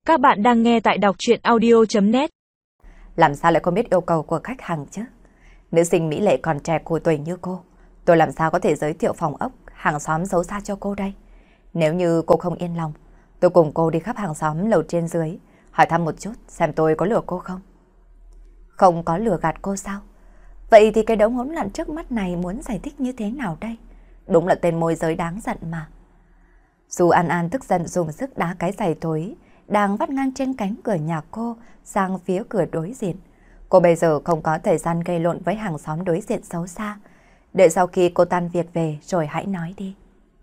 Các bạn đang nghe tại đọc truyện audio.net. Làm sao lại không biết yêu cầu của khách hàng chứ? Nữ sinh mỹ lệ còn trẻ của tuổi như cô, tôi làm sao có thể giới thiệu phòng ốc, hàng xóm xấu xa cho cô đây? Nếu như cô không yên lòng, tôi cùng cô đi khắp hàng xóm lầu trên dưới, hỏi thăm một chút xem tôi có lừa cô không? Không có lừa gạt cô sao? Vậy thì cái đống hỗn loạn trước mắt này muốn giải thích như thế nào đây? Đúng là tên môi giới đáng giận mà. Dù An An tức giận dùng sức đá cái giày thối đang vắt ngang trên cánh cửa nhà cô sang phía cửa đối diện. Cô bây giờ không có thời gian gây lộn với hàng xóm đối diện xấu xa. Đợi sau khi cô tan việc về rồi hãy nói đi.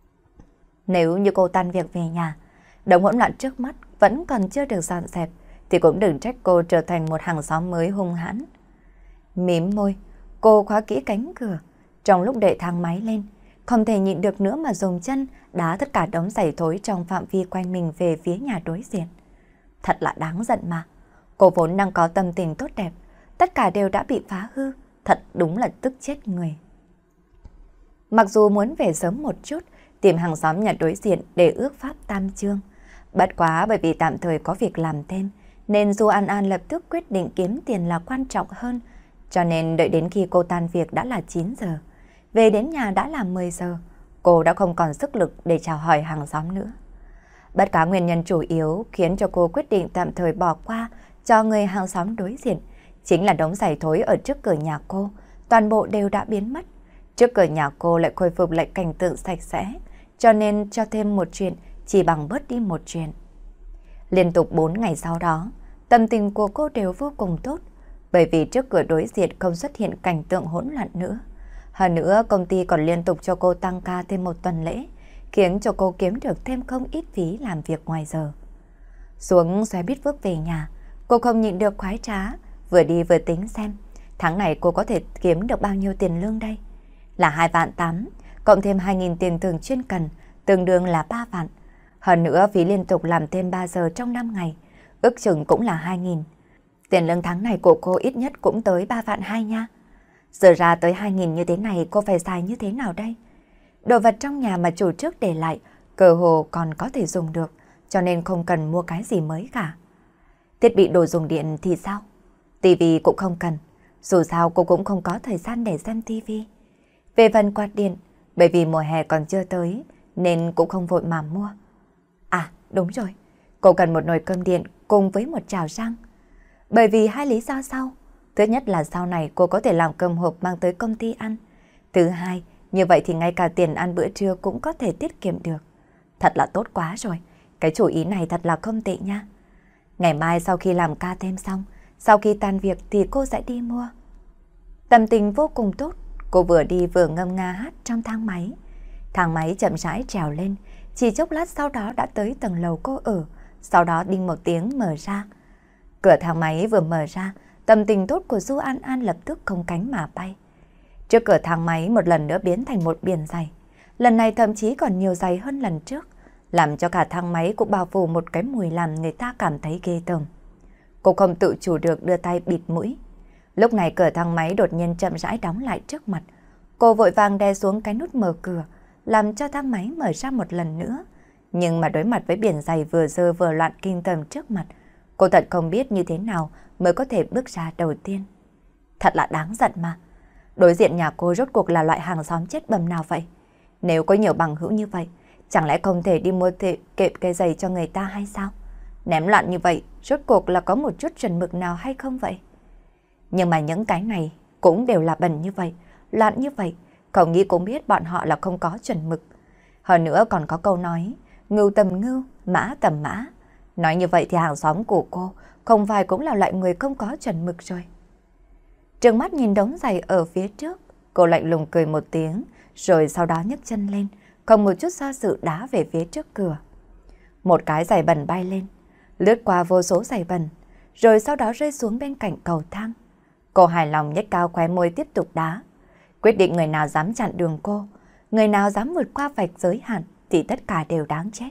Nếu như cô tan việc về nhà, đống hỗn loạn trước mắt vẫn còn chưa được dọn dẹp, thì cũng đừng trách cô trở thành một hàng xóm mới hung hãn. Mím môi, cô khóa kỹ cánh cửa. Trong lúc đẩy thang máy lên, không thể nhịn được nữa mà dùng chân đá tất cả đống giày thối trong phạm vi quanh mình về phía nhà đối diện. Thật là đáng giận mà. Cô vốn đang có tâm tình tốt đẹp, tất cả đều đã bị phá hư. Thật đúng là tức chết người. Mặc dù muốn về sớm một chút, tìm hàng xóm nhà đối diện để ước pháp tam chương. Bất quá bởi vì tạm thời có việc làm thêm, nên Du An An lập tức quyết định kiếm tiền là quan trọng hơn. Cho nên đợi đến khi cô tan việc đã là 9 giờ. Về đến nhà đã là 10 giờ. Cô đã không còn sức lực để chào hỏi hàng xóm nữa. Bất quá nguyên nhân chủ yếu khiến cho cô quyết định tạm thời bỏ qua cho người hàng xóm đối diện chính là đống giày thối ở trước cửa nhà cô, toàn bộ đều đã biến mất. Trước cửa nhà cô lại khôi phục lại cảnh tượng sạch sẽ, cho nên cho thêm một chuyện chỉ bằng bớt đi một chuyện. Liên tục 4 ngày sau đó, tâm tình của cô đều vô cùng tốt, bởi vì trước cửa đối diện không xuất hiện cảnh tượng hỗn loạn nữa. Hơn nữa, công ty còn liên tục cho cô tăng ca thêm một tuần lễ, khiến cho cô kiếm được thêm không ít phí làm việc ngoài giờ. Xuống xe buýt bước về nhà, cô không nhịn được khoái trá, vừa đi vừa tính xem, tháng này cô có thể kiếm được bao nhiêu tiền lương đây? Là 2,8 vạn, cộng thêm 2.000 tiền thưởng chuyên cần, tương đương là 3 vạn. Hơn nữa, phí liên tục làm thêm 3 giờ trong 5 ngày, ước chừng cũng là 2.000. Tiền lương tháng này của cô ít nhất cũng tới 3,2 vạn nha. Giờ ra tới 2.000 như thế này cô phải xài như thế nào đây? Đồ vật trong nhà mà chủ trước để lại, cơ hồ còn có thể dùng được, cho nên không cần mua cái gì mới cả. Thiết bị đồ dùng điện thì sao? Tivi cũng không cần, dù sao cô cũng không có thời gian để xem tivi. Về phần quạt điện, bởi vì mùa hè còn chưa tới, nên cũng không vội mà mua. À, đúng rồi, cô cần một nồi cơm điện cùng với một chảo rang. Bởi vì hai lý do sau. Thứ nhất là sau này cô có thể làm cơm hộp mang tới công ty ăn. Thứ hai, như vậy thì ngay cả tiền ăn bữa trưa cũng có thể tiết kiệm được. Thật là tốt quá rồi, cái chủ ý này thật là không tệ nha. Ngày mai sau khi làm ca thêm xong, sau khi tan việc thì cô sẽ đi mua. Tâm tình vô cùng tốt, cô vừa đi vừa ngâm nga hát trong thang máy. Thang máy chậm rãi trèo lên, chỉ chốc lát sau đó đã tới tầng lầu cô ở, sau đó đinh một tiếng mở ra. Cửa thang máy vừa mở ra, tâm tình tốt của Du An An lập tức không cánh mà bay. Trước cửa thang máy một lần nữa biến thành một biển giày. Lần này thậm chí còn nhiều giày hơn lần trước, làm cho cả thang máy cũng bao phủ một cái mùi làm người ta cảm thấy ghê tởm. Cô không tự chủ được đưa tay bịt mũi. Lúc này cửa thang máy đột nhiên chậm rãi đóng lại trước mặt. Cô vội vàng đè xuống cái nút mở cửa, làm cho thang máy mở ra một lần nữa. Nhưng mà đối mặt với biển giày vừa dơ vừa loạn kinh tởm trước mặt, cô thật không biết như thế nào mới có thể bước ra đầu tiên. Thật là đáng giận mà. Đối diện nhà cô rốt cuộc là loại hàng xóm chết bầm nào vậy? Nếu có nhiều bằng hữu như vậy, chẳng lẽ không thể đi mua kệm cây giày cho người ta hay sao? Ném loạn như vậy, rốt cuộc là có một chút chuẩn mực nào hay không vậy? Nhưng mà những cái này cũng đều là bẩn như vậy, loạn như vậy, cậu nghĩ cũng biết bọn họ là không có chuẩn mực. Hơn nữa còn có câu nói, ngưu tầm ngưu, mã tầm mã. Nói như vậy thì hàng xóm của cô không phải cũng là loại người không có chuẩn mực rồi. Trừng mắt nhìn đống giày ở phía trước, cô lạnh lùng cười một tiếng, rồi sau đó nhấc chân lên, không một chút do dự đá về phía trước cửa. Một cái giày bẩn bay lên, lướt qua vô số giày bẩn, rồi sau đó rơi xuống bên cạnh cầu thang. Cô hài lòng nhếch cao khóe môi tiếp tục đá. Quyết định người nào dám chặn đường cô, người nào dám vượt qua vạch giới hạn thì tất cả đều đáng chết.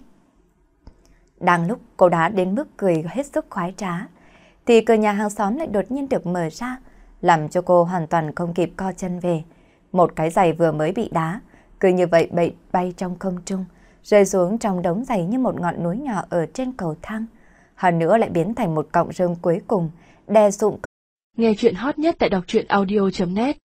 Đang lúc cô đá đến mức cười hết sức khoái trá, thì cửa nhà hàng xóm lại đột nhiên được mở ra, làm cho cô hoàn toàn không kịp co chân về. Một cái giày vừa mới bị đá, cứ như vậy bay trong không trung, rơi xuống trong đống giày như một ngọn núi nhỏ ở trên cầu thang. hơn nữa lại biến thành một cọng rơm cuối cùng, đè sụm. Nghe chuyện hot nhất tại đọc truyện audio.net